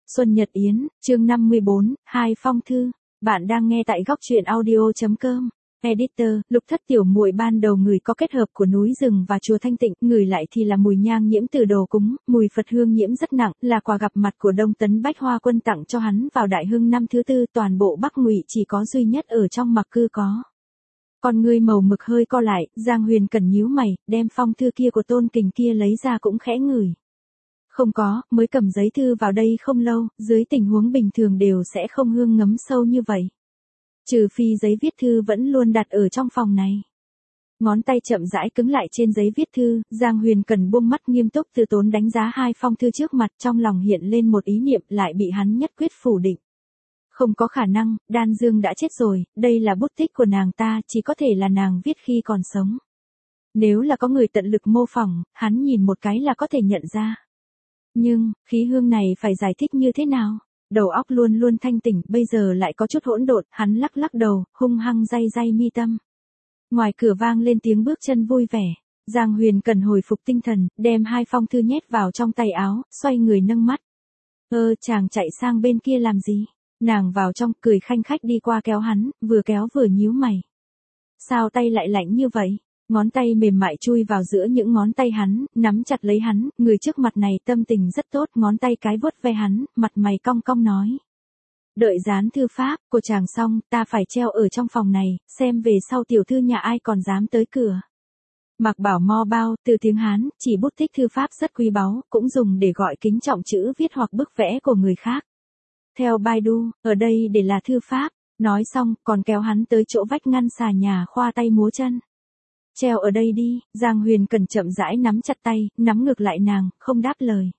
Xuân Nhật Yến, chương 54, Hai phong thư. Bạn đang nghe tại góc truyện audio.com. Editor, Lục Thất tiểu muội ban đầu ngửi có kết hợp của núi rừng và chùa Thanh Tịnh, ngửi lại thì là mùi nhang nhiễm từ đồ cúng, mùi Phật hương nhiễm rất nặng, là quà gặp mặt của Đông Tấn Bách Hoa Quân tặng cho hắn vào Đại Hưng năm thứ tư, toàn bộ Bắc Ngụy chỉ có duy nhất ở trong Mặc Cư có. Con ngươi màu mực hơi co lại, Giang Huyền Cẩn nhíu mày, đem phong thư kia của Tôn Kình kia lấy ra cũng khẽ ngửi. Không có, mới cầm giấy thư vào đây không lâu, dưới tình huống bình thường đều sẽ không hương ngấm sâu như vậy. Trừ phi giấy viết thư vẫn luôn đặt ở trong phòng này. Ngón tay chậm rãi cứng lại trên giấy viết thư, Giang Huyền Cẩn buông mắt nghiêm túc từ tốn đánh giá hai phong thư trước mặt, trong lòng hiện lên một ý niệm lại bị hắn nhất quyết phủ định. Không có khả năng, Đan Dương đã chết rồi, đây là bút tích của nàng ta, chỉ có thể là nàng viết khi còn sống. Nếu là có người tận lực mô phỏng, hắn nhìn một cái là có thể nhận ra. Nhưng, khí hương này phải giải thích như thế nào? Đầu óc luôn luôn thanh tỉnh, bây giờ lại có chút hỗn độn, hắn lắc lắc đầu, hung hăng day day mi tâm. Ngoài cửa vang lên tiếng bước chân vui vẻ. Giang Huyền Cẩn hồi phục tinh thần, đem hai phong thư nhét vào trong tay áo, xoay người nâng mắt. Chàng chạy sang bên kia làm gì? Nàng vào trong, cười khanh khách đi qua kéo hắn, vừa kéo vừa nhíu mày. Sao tay lại lạnh như vậy? Ngón tay mềm mại chui vào giữa những ngón tay hắn, nắm chặt lấy hắn, người trước mặt này tâm tình rất tốt, ngón tay cái vuốt ve hắn, mặt mày cong cong nói. Đợi dán thư pháp của chàng xong, ta phải treo ở trong phòng này, xem về sau tiểu thư nhà ai còn dám tới cửa. Mạc Bảo Mo Bao, từ tiếng Hán, chỉ bút tích thư pháp rất quý báu, cũng dùng để gọi kính trọng chữ viết hoặc bức vẽ của người khác. Theo Baidu, ở đây để là thư pháp, nói xong, còn kéo hắn tới chỗ vách ngăn xà nhà khoa tay múa chân. Treo ở đây đi, Giang Huyền Cẩn chậm rãi nắm chặt tay, nắm ngược lại nàng, không đáp lời.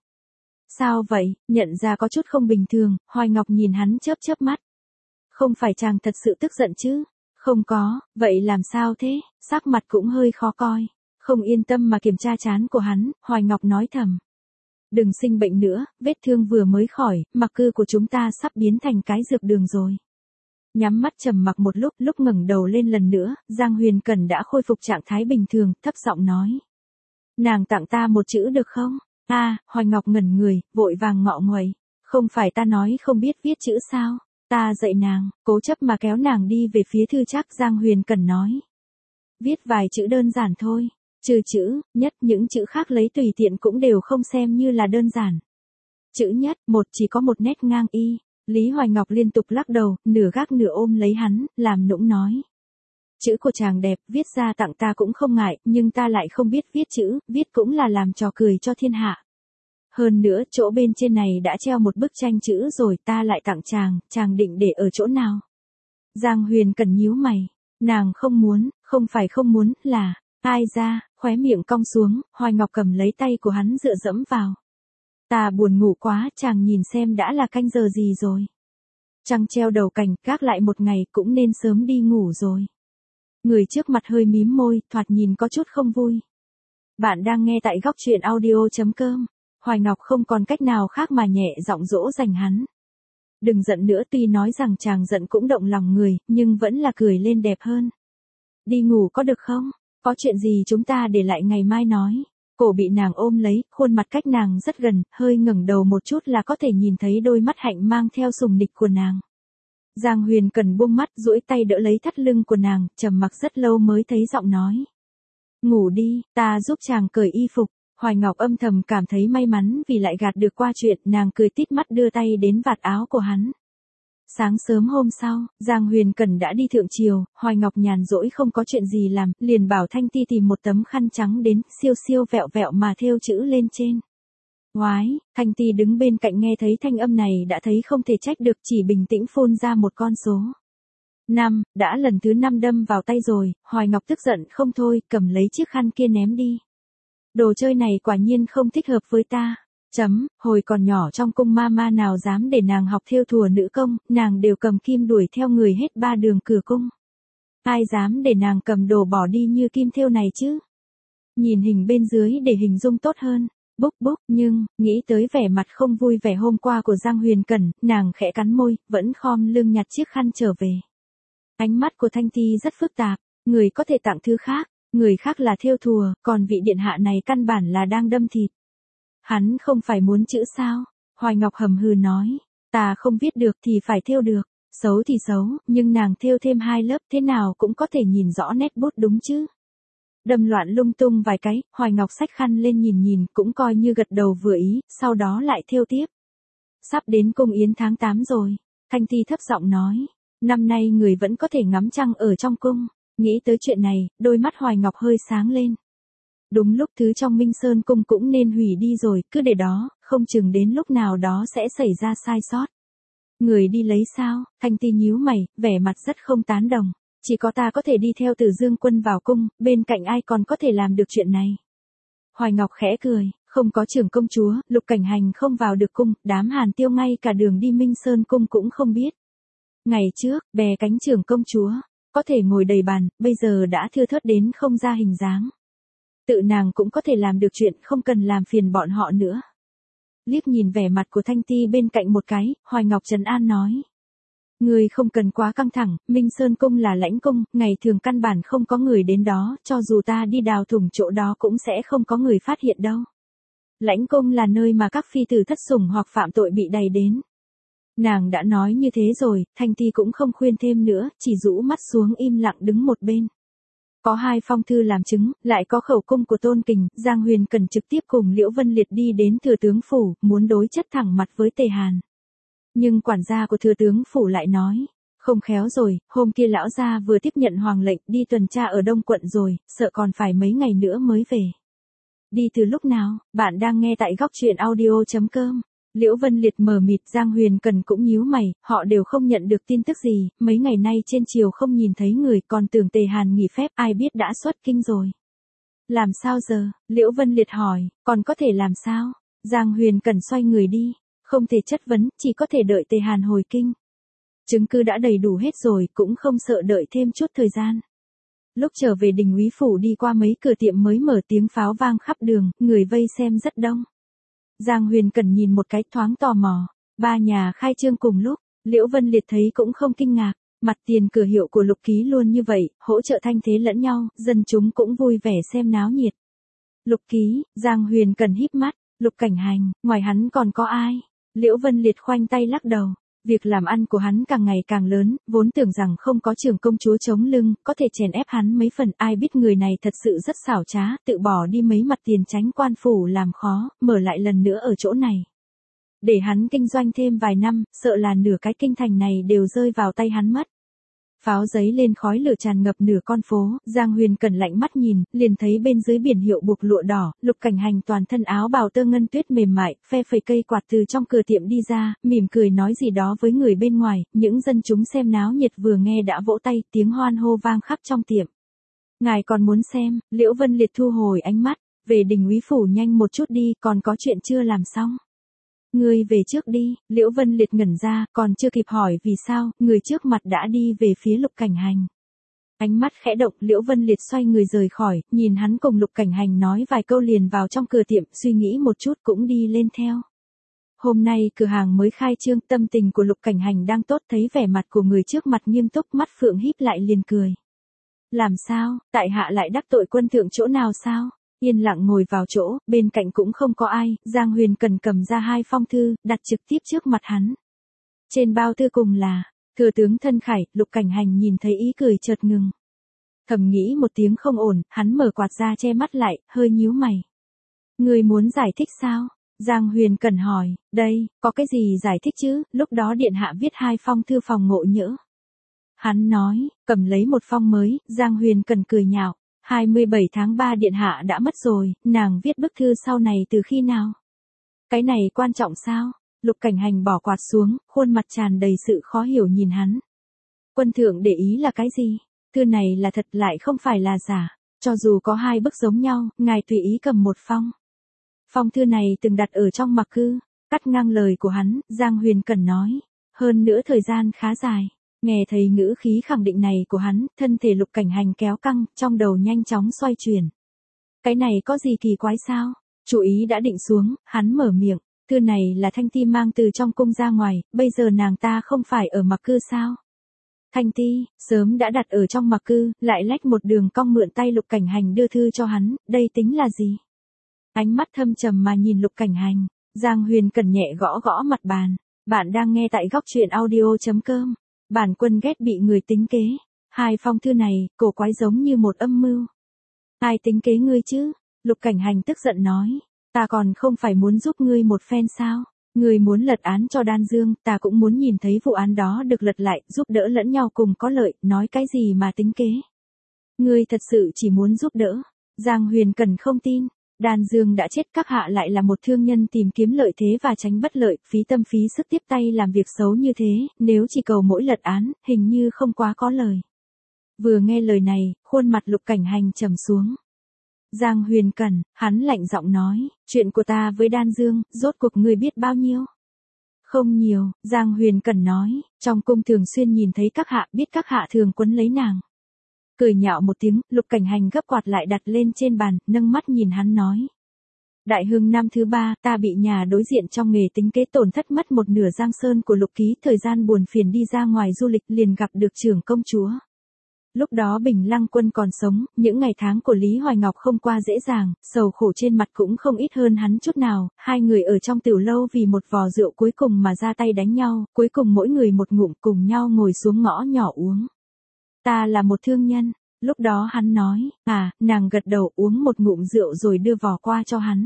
Sao vậy, nhận ra có chút không bình thường, Hoài Ngọc nhìn hắn chớp chớp mắt. Không phải chàng thật sự tức giận chứ? Không có, vậy làm sao thế? Sắc mặt cũng hơi khó coi. Không yên tâm mà kiểm tra trán của hắn, Hoài Ngọc nói thầm. Đừng sinh bệnh nữa, vết thương vừa mới khỏi, Mặc Cư của chúng ta sắp biến thành cái dược đường rồi. Nhắm mắt trầm mặc một lúc ngẩng đầu lên lần nữa, Giang Huyền Cẩn đã khôi phục trạng thái bình thường, thấp giọng nói. Nàng tặng ta một chữ được không? Hoài Ngọc ngẩn người, vội vàng ngọ nguậy. Không phải ta nói không biết viết chữ sao? Ta dạy nàng, cố chấp mà kéo nàng đi về phía thư trắc, Giang Huyền Cẩn nói. Viết vài chữ đơn giản thôi, trừ chữ, nhất, những chữ khác lấy tùy tiện cũng đều không xem như là đơn giản. Chữ nhất, một chỉ có một nét ngang y. Lý Hoài Ngọc liên tục lắc đầu, nửa gác nửa ôm lấy hắn, làm nũng nói. Chữ của chàng đẹp, viết ra tặng ta cũng không ngại, nhưng ta lại không biết viết chữ, viết cũng là làm trò cười cho thiên hạ. Hơn nữa, chỗ bên trên này đã treo một bức tranh chữ rồi, ta lại tặng chàng định để ở chỗ nào? Giang Huyền Cẩn nhíu mày, nàng không muốn, không phải không muốn, là, ai ra, khóe miệng cong xuống, Hoài Ngọc cầm lấy tay của hắn dựa dẫm vào. Ta buồn ngủ quá, chàng nhìn xem đã là canh giờ gì rồi. Trăng treo đầu cành, gác lại một ngày cũng nên sớm đi ngủ rồi. Người trước mặt hơi mím môi, thoạt nhìn có chút không vui. Bạn đang nghe tại góc truyện audio.com. Hoài Ngọc không còn cách nào khác mà nhẹ giọng dỗ dành hắn. Đừng giận nữa, tuy nói rằng chàng giận cũng động lòng người, nhưng vẫn là cười lên đẹp hơn. Đi ngủ có được không? Có chuyện gì chúng ta để lại ngày mai nói. Cổ bị nàng ôm lấy, khuôn mặt cách nàng rất gần, hơi ngẩng đầu một chút là có thể nhìn thấy đôi mắt hạnh mang theo sùng nịch của nàng. Giang Huyền Cẩn buông mắt, duỗi tay đỡ lấy thắt lưng của nàng, trầm mặc rất lâu mới thấy giọng nói. Ngủ đi, ta giúp chàng cởi y phục. Hoài Ngọc âm thầm cảm thấy may mắn vì lại gạt được qua chuyện, nàng cười tít mắt đưa tay đến vạt áo của hắn. Sáng sớm hôm sau, Giang Huyền Cẩn đã đi thượng triều, Hoài Ngọc nhàn rỗi không có chuyện gì làm, liền bảo Thanh Ti tìm một tấm khăn trắng đến, siêu siêu vẹo vẹo mà thêu chữ lên trên. Oái, Thanh Ti đứng bên cạnh nghe thấy thanh âm này đã thấy không thể trách được, chỉ bình tĩnh phun ra một con số. 5, đã lần thứ 5 đâm vào tay rồi, Hoài Ngọc tức giận không thôi, cầm lấy chiếc khăn kia ném đi. Đồ chơi này quả nhiên không thích hợp với ta. Hồi còn nhỏ trong cung ma nào dám để nàng học thêu thùa nữ công, nàng đều cầm kim đuổi theo người hết 3 đường cửa cung. Ai dám để nàng cầm đồ bỏ đi như kim thêu này chứ? Nhìn hình bên dưới để hình dung tốt hơn. Búc, nhưng, nghĩ tới vẻ mặt không vui vẻ hôm qua của Giang Huyền Cẩn, nàng khẽ cắn môi, vẫn khom lưng nhặt chiếc khăn trở về. Ánh mắt của Thanh Ti rất phức tạp, người có thể tặng thứ khác, người khác là thêu thùa, còn vị điện hạ này căn bản là đang đâm thịt. Hắn không phải muốn chữ sao? Hoài Ngọc hầm hừ nói, ta không viết được thì phải thêu được, xấu thì xấu, nhưng nàng thêu thêm 2 lớp thế nào cũng có thể nhìn rõ nét bút đúng chứ. Đâm loạn lung tung vài cái, Hoài Ngọc xách khăn lên nhìn nhìn cũng coi như gật đầu vừa ý, sau đó lại thêu tiếp. Sắp đến cung yến tháng 8 rồi, Thanh Ti thấp giọng nói, năm nay người vẫn có thể ngắm trăng ở trong cung. Nghĩ tới chuyện này, đôi mắt Hoài Ngọc hơi sáng lên. Đúng lúc thứ trong Minh Sơn cung cũng nên hủy đi rồi, cứ để đó, không chừng đến lúc nào đó sẽ xảy ra sai sót. Người đi lấy sao? Thanh Ti nhíu mày, vẻ mặt rất không tán đồng. Chỉ có ta có thể đi theo Từ Dương Quân vào cung, bên cạnh ai còn có thể làm được chuyện này. Hoài Ngọc khẽ cười, không có trưởng công chúa, Lục Cảnh Hành không vào được cung, đám Hàn Tiêu ngay cả đường đi Minh Sơn cung cũng không biết. Ngày trước, bè cánh trưởng công chúa, có thể ngồi đầy bàn, bây giờ đã thưa thớt đến không ra hình dáng. Tự nàng cũng có thể làm được chuyện, không cần làm phiền bọn họ nữa. Liếc nhìn vẻ mặt của Thanh Ti bên cạnh một cái, Hoài Ngọc trấn an nói. Người không cần quá căng thẳng, Minh Sơn cung là lãnh cung, ngày thường căn bản không có người đến đó, cho dù ta đi đào thủng chỗ đó cũng sẽ không có người phát hiện đâu. Lãnh cung là nơi mà các phi tử thất sủng hoặc phạm tội bị đày đến. Nàng đã nói như thế rồi, Thanh Ti cũng không khuyên thêm nữa, chỉ rũ mắt xuống im lặng đứng một bên. Có 2 phong thư làm chứng, lại có khẩu cung của Tôn Kình, Giang Huyền cần trực tiếp cùng Liễu Vân Liệt đi đến thừa tướng phủ, muốn đối chất thẳng mặt với Tề Hàn. Nhưng quản gia của thừa tướng phủ lại nói, không khéo rồi, hôm kia lão gia vừa tiếp nhận hoàng lệnh đi tuần tra ở Đông quận rồi, sợ còn phải mấy ngày nữa mới về. Đi từ lúc nào? Bạn đang nghe tại góc truyện audio.com. Liễu Vân Liệt mờ mịt, Giang Huyền Cần cũng nhíu mày, họ đều không nhận được tin tức gì, mấy ngày nay trên triều không nhìn thấy người, còn tưởng Tề Hàn nghỉ phép, ai biết đã xuất kinh rồi. Làm sao giờ? Liễu Vân Liệt hỏi, còn có thể làm sao? Giang Huyền Cần xoay người đi, không thể chất vấn, chỉ có thể đợi Tề Hàn hồi kinh. Chứng cứ đã đầy đủ hết rồi, cũng không sợ đợi thêm chút thời gian. Lúc trở về Đình Úy phủ đi qua mấy cửa tiệm mới mở, tiếng pháo vang khắp đường, người vây xem rất đông. Giang Huyền Cần nhìn một cái, thoáng tò mò. 3 nhà khai trương cùng lúc, Liễu Vân Liệt thấy cũng không kinh ngạc. Mặt tiền cửa hiệu của Lục Ký luôn như vậy, hỗ trợ thanh thế lẫn nhau, dân chúng cũng vui vẻ xem náo nhiệt. Lục Ký, Giang Huyền Cần híp mắt, Lục Cảnh Hành, ngoài hắn còn có ai? Liễu Vân Liệt khoanh tay lắc đầu. Việc làm ăn của hắn càng ngày càng lớn, vốn tưởng rằng không có trưởng công chúa chống lưng, có thể chèn ép hắn mấy phần, ai biết người này thật sự rất xảo trá, tự bỏ đi mấy mặt tiền tránh quan phủ làm khó, mở lại lần nữa ở chỗ này. Để hắn kinh doanh thêm vài năm, sợ là nửa cái kinh thành này đều rơi vào tay hắn mất. Pháo giấy lên khói lửa tràn ngập nửa con phố, Giang Huyền Cần lạnh mắt nhìn, liền thấy bên dưới biển hiệu buộc lụa đỏ, Lục Cảnh Hành toàn thân áo bào tơ ngân tuyết mềm mại, phe phẩy cây quạt từ trong cửa tiệm đi ra, mỉm cười nói gì đó với người bên ngoài, những dân chúng xem náo nhiệt vừa nghe đã vỗ tay, tiếng hoan hô vang khắp trong tiệm. Ngài còn muốn xem? Liễu Vân Liệt thu hồi ánh mắt, về Đình Úy phủ nhanh một chút đi, còn có chuyện chưa làm xong. Ngươi về trước đi, Liễu Vân Liệt ngẩn ra, còn chưa kịp hỏi vì sao, người trước mặt đã đi về phía Lục Cảnh Hành. Ánh mắt khẽ động, Liễu Vân Liệt xoay người rời khỏi, nhìn hắn cùng Lục Cảnh Hành nói vài câu liền vào trong cửa tiệm, suy nghĩ một chút cũng đi lên theo. Hôm nay cửa hàng mới khai trương, tâm tình của Lục Cảnh Hành đang tốt, thấy vẻ mặt của người trước mặt nghiêm túc, mắt phượng híp lại liền cười. Làm sao, tại hạ lại đắc tội quân thượng chỗ nào sao? Yên lặng ngồi vào chỗ, bên cạnh cũng không có ai, Giang Huyền Cần cầm ra 2 phong thư, đặt trực tiếp trước mặt hắn. Trên bao thư cùng là, thừa tướng thân khải, Lục Cảnh Hành nhìn thấy ý cười chợt ngừng. Thầm nghĩ một tiếng không ổn, hắn mở quạt ra che mắt lại, hơi nhíu mày. Người muốn giải thích sao? Giang Huyền Cần hỏi, đây, có cái gì giải thích chứ, lúc đó điện hạ viết 2 phong thư phòng ngộ nhỡ. Hắn nói, cầm lấy một phong mới, Giang Huyền Cần cười nhạo. 27 tháng 3 điện hạ đã mất rồi, nàng viết bức thư sau này từ khi nào? Cái này quan trọng sao? Lục Cảnh Hành bỏ quạt xuống, khuôn mặt tràn đầy sự khó hiểu nhìn hắn. Quân thượng để ý là cái gì? Thư này là thật lại không phải là giả. Cho dù có 2 bức giống nhau, ngài tùy ý cầm một phong. Phong thư này từng đặt ở trong mặc cư, cắt ngang lời của hắn, Giang Huyền Cần nói. Hơn nữa thời gian khá dài. Nghe thấy ngữ khí khẳng định này của hắn, thân thể Lục Cảnh Hành kéo căng, trong đầu nhanh chóng xoay chuyển. Cái này có gì kỳ quái sao? Chủ ý đã định xuống, hắn mở miệng, thư này là Thanh Ti mang từ trong cung ra ngoài, bây giờ nàng ta không phải ở mặc cư sao? Thanh Ti, sớm đã đặt ở trong mặc cư, lại lách một đường cong mượn tay Lục Cảnh Hành đưa thư cho hắn, đây tính là gì? Ánh mắt thâm trầm mà nhìn Lục Cảnh Hành, Giang Huyền Cẩn nhẹ gõ gõ mặt bàn. Bạn đang nghe tại góc truyện audio.com. Bản Quân ghét bị người tính kế. Hai phong thư này, cổ quái giống như một âm mưu. Ai tính kế ngươi chứ? Lục Cảnh Hành tức giận nói. Ta còn không phải muốn giúp ngươi một phen sao? Ngươi muốn lật án cho Đan Dương, ta cũng muốn nhìn thấy vụ án đó được lật lại, giúp đỡ lẫn nhau cùng có lợi, nói cái gì mà tính kế. Ngươi thật sự chỉ muốn giúp đỡ. Giang Huyền Cẩn không tin. Đan Dương đã chết, các hạ lại là một thương nhân tìm kiếm lợi thế và tránh bất lợi, phí tâm phí sức tiếp tay làm việc xấu như thế, nếu chỉ cầu mỗi lật án, hình như không quá có lời. Vừa nghe lời này, khuôn mặt Lục Cảnh Hành trầm xuống. Giang Huyền Cẩn, hắn lạnh giọng nói, chuyện của ta với Đan Dương, rốt cuộc ngươi biết bao nhiêu? Không nhiều, Giang Huyền Cẩn nói, trong cung thường xuyên nhìn thấy các hạ, biết các hạ thường quấn lấy nàng. Cười nhạo một tiếng, Lục Cảnh Hành gấp quạt lại đặt lên trên bàn, nâng mắt nhìn hắn nói. Đại hưng năm thứ 3, ta bị nhà đối diện trong nghề tính kế tổn thất mất một nửa giang sơn của Lục Ký, thời gian buồn phiền đi ra ngoài du lịch liền gặp được trưởng công chúa. Lúc đó Bình Lăng Quân còn sống, những ngày tháng của Lý Hoài Ngọc không qua dễ dàng, sầu khổ trên mặt cũng không ít hơn hắn chút nào, hai người ở trong tiểu lâu vì một vò rượu cuối cùng mà ra tay đánh nhau, cuối cùng mỗi người một ngụm cùng nhau ngồi xuống ngõ nhỏ uống. Ta là một thương nhân, lúc đó hắn nói, nàng gật đầu uống một ngụm rượu rồi đưa vò qua cho hắn.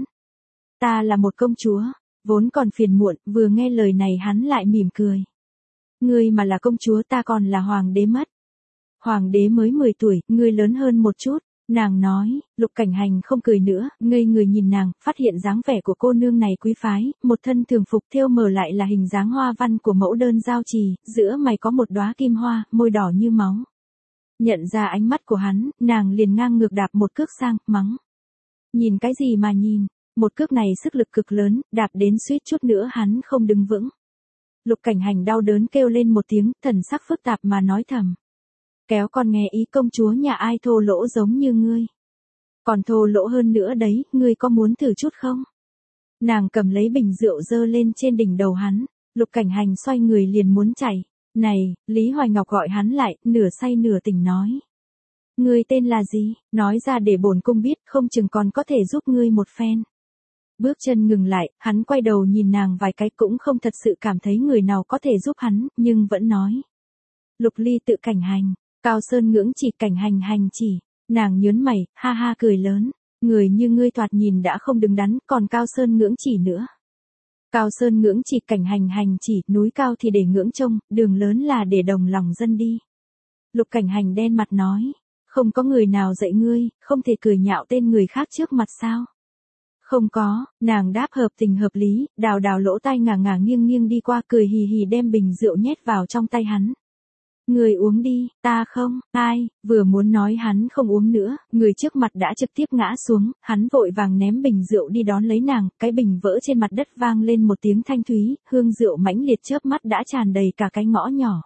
Ta là một công chúa, vốn còn phiền muộn, vừa nghe lời này hắn lại mỉm cười. Ngươi mà là công chúa, ta còn là hoàng đế mất. Hoàng đế mới 10 tuổi, ngươi lớn hơn một chút, nàng nói. Lục Cảnh Hành không cười nữa, ngây người nhìn nàng, phát hiện dáng vẻ của cô nương này quý phái, một thân thường phục thêu mờ lại là hình dáng hoa văn của mẫu đơn giao trì, giữa mày có một đóa kim hoa, môi đỏ như máu. Nhận ra ánh mắt của hắn, nàng liền ngang ngược đạp một cước sang, mắng. Nhìn cái gì mà nhìn, một cước này sức lực cực lớn, đạp đến suýt chút nữa hắn không đứng vững. Lục Cảnh Hành đau đớn kêu lên một tiếng, thần sắc phức tạp mà nói thầm. Kéo con nghe ý công chúa nhà ai thô lỗ giống như ngươi. Còn thô lỗ hơn nữa đấy, ngươi có muốn thử chút không? Nàng cầm lấy bình rượu dơ lên trên đỉnh đầu hắn, Lục Cảnh Hành xoay người liền muốn chạy. Này, Lý Hoài Ngọc gọi hắn lại, nửa say nửa tỉnh nói. Ngươi tên là gì? Nói ra để bổn cung biết, không chừng còn có thể giúp ngươi một phen. Bước chân ngừng lại, hắn quay đầu nhìn nàng vài cái cũng không thật sự cảm thấy người nào có thể giúp hắn, nhưng vẫn nói. Lục Ly tự Cảnh Hành, Cao Sơn ngưỡng chỉ Cảnh Hành hành chỉ, nàng nhớn mày, ha ha cười lớn. Người như ngươi thoạt nhìn đã không đứng đắn, còn Cao Sơn ngưỡng chỉ nữa. Cao Sơn ngưỡng chỉ Cảnh Hành hành chỉ, núi cao thì để ngưỡng trông, đường lớn là để đồng lòng dân đi. Lục Cảnh Hành đen mặt nói, không có người nào dạy ngươi, không thể cười nhạo tên người khác trước mặt sao? Không có, nàng đáp hợp tình hợp lý, đào đào lỗ tai ngả ngả nghiêng nghiêng đi qua cười hì hì đem bình rượu nhét vào trong tay hắn. Người uống đi, ta không, ai, vừa muốn nói hắn không uống nữa, người trước mặt đã trực tiếp ngã xuống, hắn vội vàng ném bình rượu đi đón lấy nàng, cái bình vỡ trên mặt đất vang lên một tiếng thanh thúy, hương rượu mãnh liệt chớp mắt đã tràn đầy cả cái ngõ nhỏ.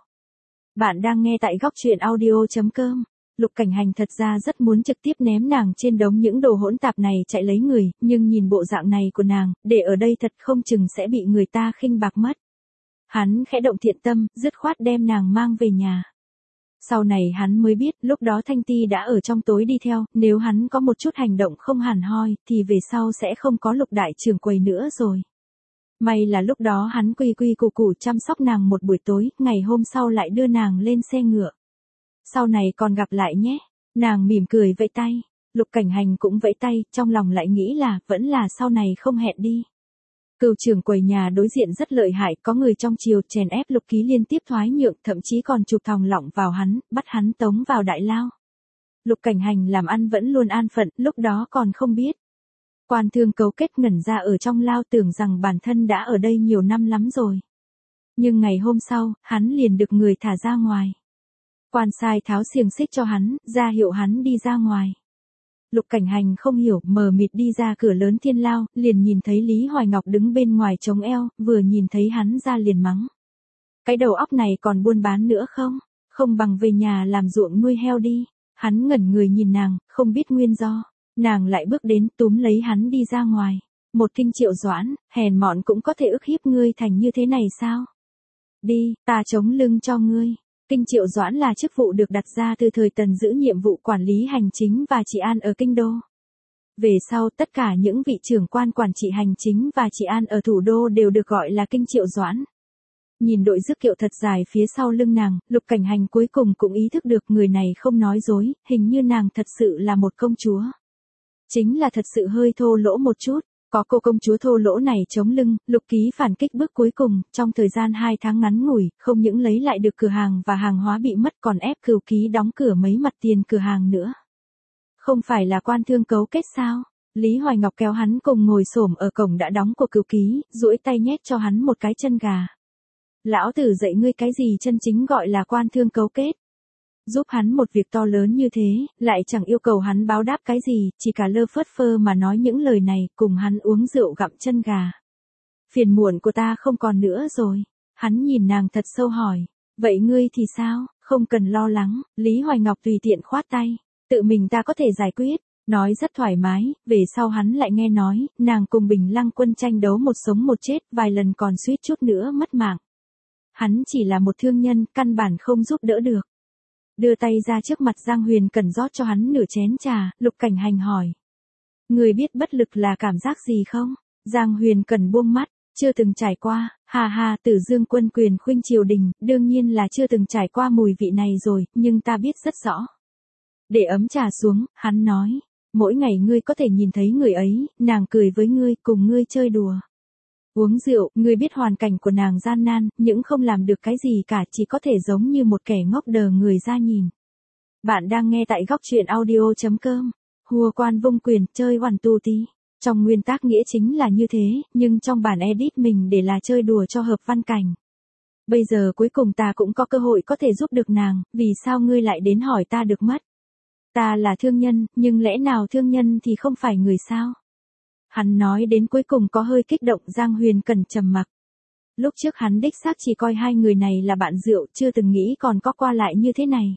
Bạn đang nghe tại góc truyện audio.com. Lục Cảnh Hành thật ra rất muốn trực tiếp ném nàng trên đống những đồ hỗn tạp này chạy lấy người, nhưng nhìn bộ dạng này của nàng, để ở đây thật không chừng sẽ bị người ta khinh bạc mất. Hắn khẽ động thiện tâm, dứt khoát đem nàng mang về nhà. Sau này hắn mới biết, lúc đó Thanh Ti đã ở trong tối đi theo, nếu hắn có một chút hành động không hẳn hoi, thì về sau sẽ không có Lục đại trưởng quầy nữa rồi. May là lúc đó hắn quy quy củ củ chăm sóc nàng một buổi tối, ngày hôm sau lại đưa nàng lên xe ngựa. Sau này còn gặp lại nhé. Nàng mỉm cười vẫy tay. Lục Cảnh Hành cũng vẫy tay, trong lòng lại nghĩ là, vẫn là sau này không hẹn đi. Cừu trưởng quầy nhà đối diện rất lợi hại, có người trong triều chèn ép Lục Ký liên tiếp thoái nhượng, thậm chí còn chụp thòng lọng vào hắn, bắt hắn tống vào đại lao. Lục Cảnh Hành làm ăn vẫn luôn an phận, lúc đó còn không biết. Quan thương cấu kết ngẩn ra ở trong lao tưởng rằng bản thân đã ở đây nhiều năm lắm rồi. Nhưng ngày hôm sau, hắn liền được người thả ra ngoài. Quan sai tháo xiềng xích cho hắn, ra hiệu hắn đi ra ngoài. Lục Cảnh Hành không hiểu, mờ mịt đi ra cửa lớn thiên lao, liền nhìn thấy Lý Hoài Ngọc đứng bên ngoài chống eo, vừa nhìn thấy hắn ra liền mắng. Cái đầu óc này còn buôn bán nữa không? Không bằng về nhà làm ruộng nuôi heo đi. Hắn ngẩn người nhìn nàng, không biết nguyên do. Nàng lại bước đến túm lấy hắn đi ra ngoài. Một Kinh Triệu Doãn, hèn mọn cũng có thể ức hiếp ngươi thành như thế này sao? Đi, ta chống lưng cho ngươi. Kinh Triệu Doãn là chức vụ được đặt ra từ thời Tần giữ nhiệm vụ quản lý hành chính và trị an ở Kinh Đô. Về sau tất cả những vị trưởng quan quản trị hành chính và trị an ở thủ đô đều được gọi là kinh triệu doãn. Nhìn đội rước kiệu thật dài phía sau lưng nàng, Lục Cảnh Hành cuối cùng cũng ý thức được người này không nói dối, hình như nàng thật sự là một công chúa. Chính là thật sự hơi thô lỗ một chút. Có cô công chúa thô lỗ này chống lưng, Lục Ký phản kích bước cuối cùng, trong thời gian 2 tháng ngắn ngủi, không những lấy lại được cửa hàng và hàng hóa bị mất còn ép Cửu Ký đóng cửa mấy mặt tiền cửa hàng nữa. Không phải là quan thương cấu kết sao? Lý Hoài Ngọc kéo hắn cùng ngồi xổm ở cổng đã đóng của Cửu Ký, duỗi tay nhét cho hắn một cái chân gà. Lão tử dạy ngươi cái gì chân chính gọi là quan thương cấu kết. Giúp hắn một việc to lớn như thế, lại chẳng yêu cầu hắn báo đáp cái gì, chỉ cả lơ phớt phơ mà nói những lời này, cùng hắn uống rượu gặm chân gà. Phiền muộn của ta không còn nữa rồi. Hắn nhìn nàng thật sâu hỏi, vậy ngươi thì sao, không cần lo lắng, Lý Hoài Ngọc tùy tiện khoát tay, tự mình ta có thể giải quyết, nói rất thoải mái, về sau hắn lại nghe nói, nàng cùng Bình Lăng Quân tranh đấu một sống một chết, vài lần còn suýt chút nữa mất mạng. Hắn chỉ là một thương nhân, căn bản không giúp đỡ được. Đưa tay ra trước mặt Giang Huyền Cẩn rót cho hắn nửa chén trà, Lục Cảnh Hành hỏi. Người biết bất lực là cảm giác gì không? Giang Huyền Cẩn buông mắt, chưa từng trải qua, hà hà Tử Dương quân quyền khuynh triều đình, đương nhiên là chưa từng trải qua mùi vị này rồi, nhưng ta biết rất rõ. Để ấm trà xuống, hắn nói, mỗi ngày ngươi có thể nhìn thấy người ấy, nàng cười với ngươi, cùng ngươi chơi đùa. Uống rượu, ngươi biết hoàn cảnh của nàng gian nan, những không làm được cái gì cả, chỉ có thể giống như một kẻ ngốc đờ người ra nhìn. Bạn đang nghe tại góc truyện audio.com. Hùa quan vung quyền, chơi hoàn tu tí. Trong nguyên tắc nghĩa chính là như thế, nhưng trong bản edit mình để là chơi đùa cho hợp văn cảnh. Bây giờ cuối cùng ta cũng có cơ hội có thể giúp được nàng, vì sao ngươi lại đến hỏi ta được mất? Ta là thương nhân, nhưng lẽ nào thương nhân thì không phải người sao? Hắn nói đến cuối cùng có hơi kích động, Giang Huyền Cẩn trầm mặc. Lúc trước hắn đích xác chỉ coi hai người này là bạn rượu, chưa từng nghĩ còn có qua lại như thế này.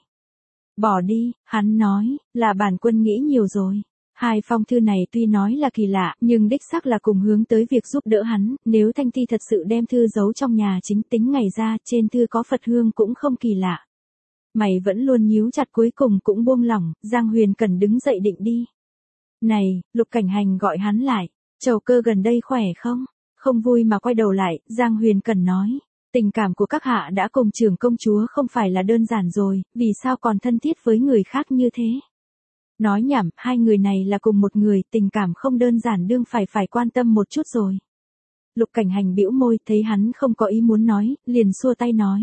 Bỏ đi, hắn nói, là bản quân nghĩ nhiều rồi. Hai phong thư này tuy nói là kỳ lạ, nhưng đích xác là cùng hướng tới việc giúp đỡ hắn, nếu Thanh Ti thật sự đem thư giấu trong nhà chính tính ngày ra, trên thư có Phật hương cũng không kỳ lạ. Mày vẫn luôn nhíu chặt cuối cùng cũng buông lỏng, Giang Huyền Cẩn đứng dậy định đi. Này, Lục Cảnh Hành gọi hắn lại, Trầu Cơ gần đây khỏe không? Không vui mà quay đầu lại, Giang Huyền Cẩn nói, tình cảm của các hạ đã cùng trưởng công chúa không phải là đơn giản rồi, vì sao còn thân thiết với người khác như thế? Nói nhảm, hai người này là cùng một người, tình cảm không đơn giản đương phải quan tâm một chút rồi. Lục Cảnh Hành bĩu môi, thấy hắn không có ý muốn nói, liền xua tay nói.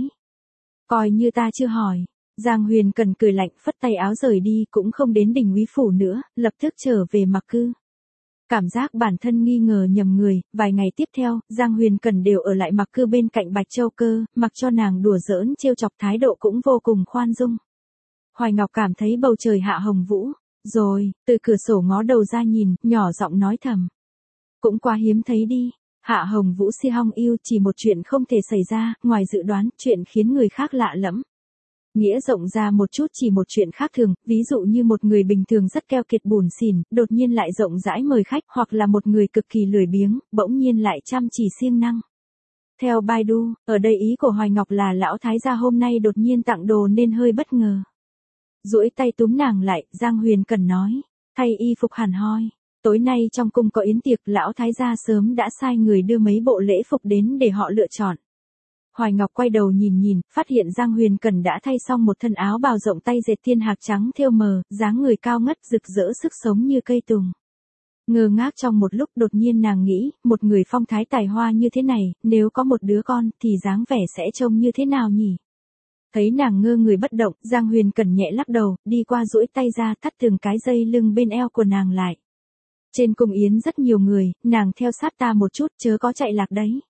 Coi như ta chưa hỏi. Giang Huyền Cẩn cười lạnh, phất tay áo rời đi, cũng không đến Đình Úy phủ nữa, lập tức trở về Mặc Cư. Cảm giác bản thân nghi ngờ nhầm người, vài ngày tiếp theo, Giang Huyền Cẩn đều ở lại Mặc Cư bên cạnh Bạch Châu Cơ, mặc cho nàng đùa giỡn trêu chọc, thái độ cũng vô cùng khoan dung. Hoài Ngọc cảm thấy bầu trời hạ hồng vũ, rồi, từ cửa sổ ngó đầu ra nhìn, nhỏ giọng nói thầm. Cũng quá hiếm thấy đi, hạ hồng vũ si hong yêu, chỉ một chuyện không thể xảy ra, ngoài dự đoán, chuyện khiến người khác lạ lẫm. Nghĩa rộng ra một chút, chỉ một chuyện khác thường, ví dụ như một người bình thường rất keo kiệt bủn xỉn, đột nhiên lại rộng rãi mời khách, hoặc là một người cực kỳ lười biếng, bỗng nhiên lại chăm chỉ siêng năng. Theo Baidu, ở đây ý của Hoài Ngọc là lão thái gia hôm nay đột nhiên tặng đồ nên hơi bất ngờ. Duỗi tay túm nàng lại, Giang Huyền Cẩn nói, thay y phục hẳn hoi. Tối nay trong cung có yến tiệc, lão thái gia sớm đã sai người đưa mấy bộ lễ phục đến để họ lựa chọn. Hoài Ngọc quay đầu nhìn, phát hiện Giang Huyền Cẩn đã thay xong một thân áo bào rộng tay dệt thiên hạc trắng thêu mờ, dáng người cao ngất rực rỡ sức sống như cây tùng. Ngơ ngác trong một lúc, đột nhiên nàng nghĩ, một người phong thái tài hoa như thế này, nếu có một đứa con, thì dáng vẻ sẽ trông như thế nào nhỉ? Thấy nàng ngơ người bất động, Giang Huyền Cẩn nhẹ lắc đầu, đi qua duỗi tay ra thắt từng cái dây lưng bên eo của nàng lại. Trên cung yến rất nhiều người, nàng theo sát ta một chút, chớ có chạy lạc đấy.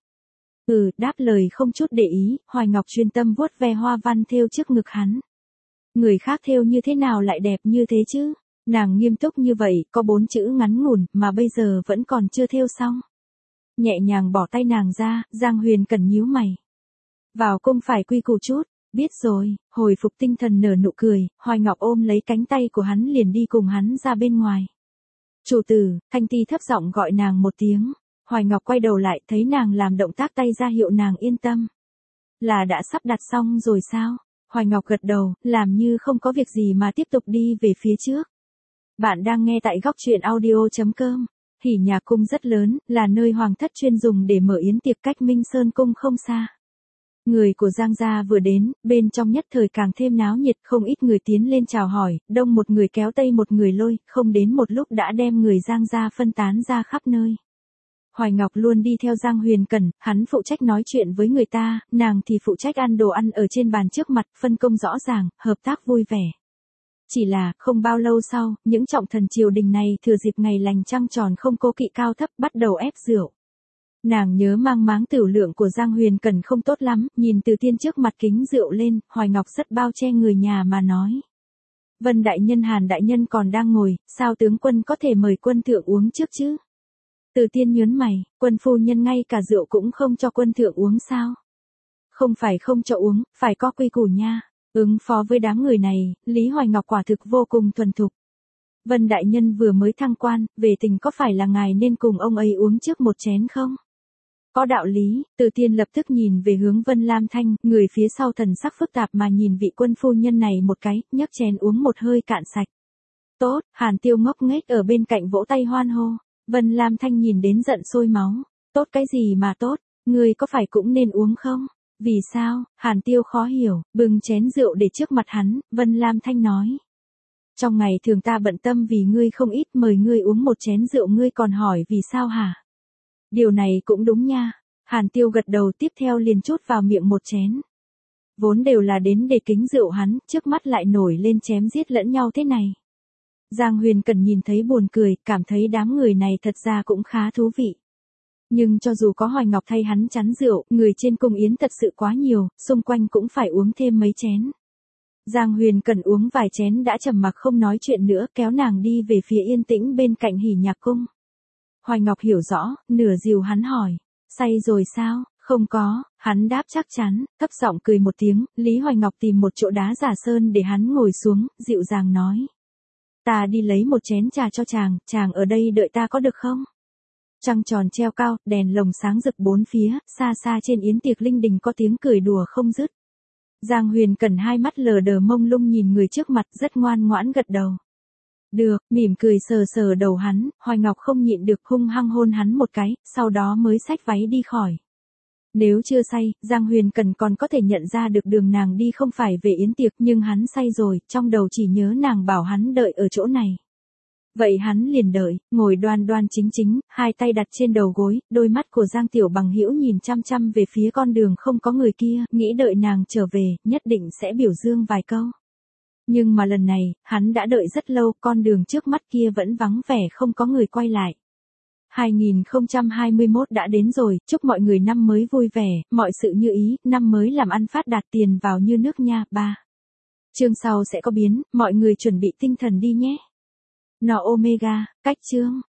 Đáp lời không chút để ý, Hoài Ngọc chuyên tâm vuốt ve hoa văn thêu trước ngực hắn. Người khác thêu như thế nào lại đẹp như thế chứ? Nàng nghiêm túc như vậy, có 4 chữ ngắn ngủn, mà bây giờ vẫn còn chưa thêu xong. Nhẹ nhàng bỏ tay nàng ra, Giang Huyền Cẩn nhíu mày. Vào cung phải quy củ chút, biết rồi, hồi phục tinh thần nở nụ cười, Hoài Ngọc ôm lấy cánh tay của hắn liền đi cùng hắn ra bên ngoài. Chủ tử, Thanh Ti thấp giọng gọi nàng một tiếng. Hoài Ngọc quay đầu lại, thấy nàng làm động tác tay ra hiệu nàng yên tâm. Là đã sắp đặt xong rồi sao? Hoài Ngọc gật đầu, làm như không có việc gì mà tiếp tục đi về phía trước. Bạn đang nghe tại góc truyện audio.com. Hỉ Nhà Cung rất lớn, là nơi hoàng thất chuyên dùng để mở yến tiệc cách Minh Sơn Cung không xa. Người của Giang gia vừa đến, bên trong nhất thời càng thêm náo nhiệt, không ít người tiến lên chào hỏi, đông một người kéo tây một người lôi, không đến một lúc đã đem người Giang gia phân tán ra khắp nơi. Hoài Ngọc luôn đi theo Giang Huyền Cẩn, hắn phụ trách nói chuyện với người ta, nàng thì phụ trách ăn đồ ăn ở trên bàn trước mặt, phân công rõ ràng, hợp tác vui vẻ. Chỉ là, không bao lâu sau, những trọng thần triều đình này thừa dịp ngày lành trăng tròn không cố kỵ cao thấp bắt đầu ép rượu. Nàng nhớ mang máng tửu lượng của Giang Huyền Cẩn không tốt lắm, nhìn Từ Tiên trước mặt kính rượu lên, Hoài Ngọc rất bao che người nhà mà nói. Vân đại nhân Hàn đại nhân còn đang ngồi, sao tướng quân có thể mời quân thượng uống trước chứ? Từ Tiên nhớn mày, quân phu nhân ngay cả rượu cũng không cho quân thượng uống sao? Không phải không cho uống, phải có quy củ nha. Ứng phó với đám người này, Lý Hoài Ngọc quả thực vô cùng thuần thục. Vân đại nhân vừa mới thăng quan, về tình có phải là ngài nên cùng ông ấy uống trước một chén không? Có đạo lý, Từ Tiên lập tức nhìn về hướng Vân Lam Thanh, người phía sau thần sắc phức tạp mà nhìn vị quân phu nhân này một cái, nhấc chén uống một hơi cạn sạch. Tốt, Hàn Tiêu ngốc nghếch ở bên cạnh vỗ tay hoan hô. Vân Lam Thanh nhìn đến giận sôi máu. Tốt cái gì mà tốt, người có phải cũng nên uống không? Vì sao? Hàn Tiêu khó hiểu, bưng chén rượu để trước mặt hắn, Vân Lam Thanh nói. Trong ngày thường ta bận tâm vì ngươi không ít, mời ngươi uống một chén rượu ngươi còn hỏi vì sao hả? Điều này cũng đúng nha. Hàn Tiêu gật đầu, tiếp theo liền chút vào miệng một chén. Vốn đều là đến để kính rượu hắn, trước mắt lại nổi lên chém giết lẫn nhau thế này. Giang Huyền Cẩn nhìn thấy buồn cười, cảm thấy đám người này thật ra cũng khá thú vị. Nhưng cho dù có Hoài Ngọc thay hắn chắn rượu, người trên cung yến thật sự quá nhiều, xung quanh cũng phải uống thêm mấy chén. Giang Huyền Cẩn uống vài chén đã trầm mặc không nói chuyện nữa, kéo nàng đi về phía yên tĩnh bên cạnh Hỉ Nhạc Cung. Hoài Ngọc hiểu rõ, nửa dìu hắn hỏi, say rồi sao? Không có, hắn đáp chắc chắn, thấp giọng cười một tiếng, Lý Hoài Ngọc tìm một chỗ đá giả sơn để hắn ngồi xuống, dịu dàng nói. Ta đi lấy một chén trà cho chàng ở đây đợi ta có được không? Trăng tròn treo cao, đèn lồng sáng rực bốn phía, xa xa trên yến tiệc linh đình có tiếng cười đùa không dứt. Giang Huyền Cẩn hai mắt lờ đờ mông lung nhìn người trước mặt rất ngoan ngoãn gật đầu. Được, mỉm cười sờ sờ đầu hắn, Hoài Ngọc không nhịn được hung hăng hôn hắn một cái, sau đó mới xách váy đi khỏi. Nếu chưa say, Giang Huyền Cẩn còn có thể nhận ra được đường nàng đi không phải về yến tiệc, nhưng hắn say rồi, trong đầu chỉ nhớ nàng bảo hắn đợi ở chỗ này. Vậy hắn liền đợi, ngồi đoan đoan chính chính, hai tay đặt trên đầu gối, đôi mắt của Giang Tiểu Bằng hữu nhìn chăm chăm về phía con đường không có người kia, nghĩ đợi nàng trở về, nhất định sẽ biểu dương vài câu. Nhưng mà lần này, hắn đã đợi rất lâu, con đường trước mắt kia vẫn vắng vẻ không có người quay lại. 2021 đã đến rồi, chúc mọi người năm mới vui vẻ, mọi sự như ý, năm mới làm ăn phát đạt tiền vào như nước nha. 3. Chương sau sẽ có biến, mọi người chuẩn bị tinh thần đi nhé. No Omega, cách chương.